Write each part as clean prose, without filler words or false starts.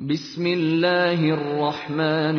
بسم الله الرحمن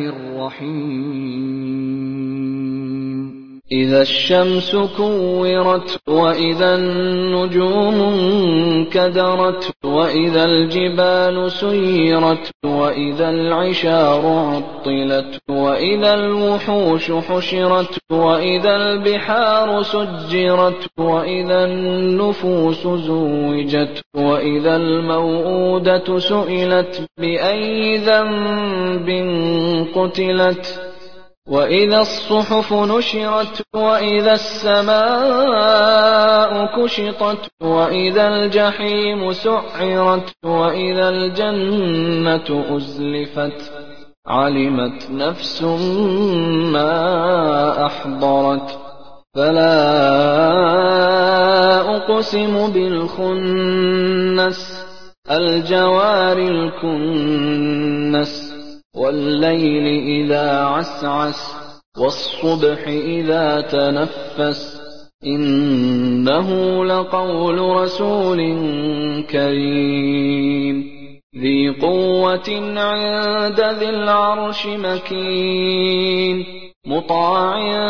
الرحيم إذا الشمس كورت وإذا النجوم انكدرت وإذا الجبال سيرت وإذا العشار عطلت وإذا الوحوش حشرت وإذا البحار سجرت وإذا النفوس زوجت وإذا الموءودة سئلت بأي ذنب قتلت وإذا الصحف نشرت وإذا السماء كشطت وإذا الجحيم سعرت وإذا الجنة أزلفت علمت نفس ما أحضرت فلا أقسم بالخنس الجوار الكنس والليل إذا عسعس والصبح إذا تنفس إنه لقول رسول كريم ذي قوة عند ذي العرش مكين مطاع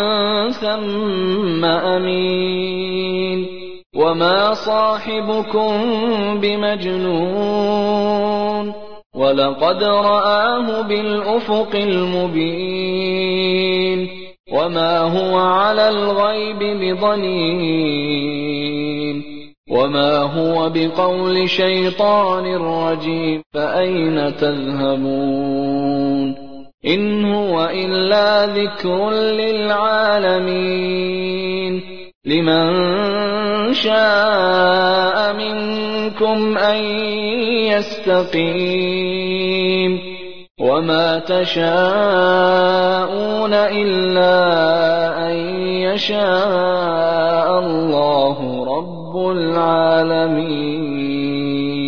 ثم أمين وما صاحبكم بمجنون ولقد رآه بالأفق المبين وما هو على الغيب بضنين وما هو بقول شيطان رجيم فأين تذهبون إن هو إلا ذكر للعالمين لمن شاء منكم أن يستقيم وما تشاءون إلا أن يشاء الله رب العالمين.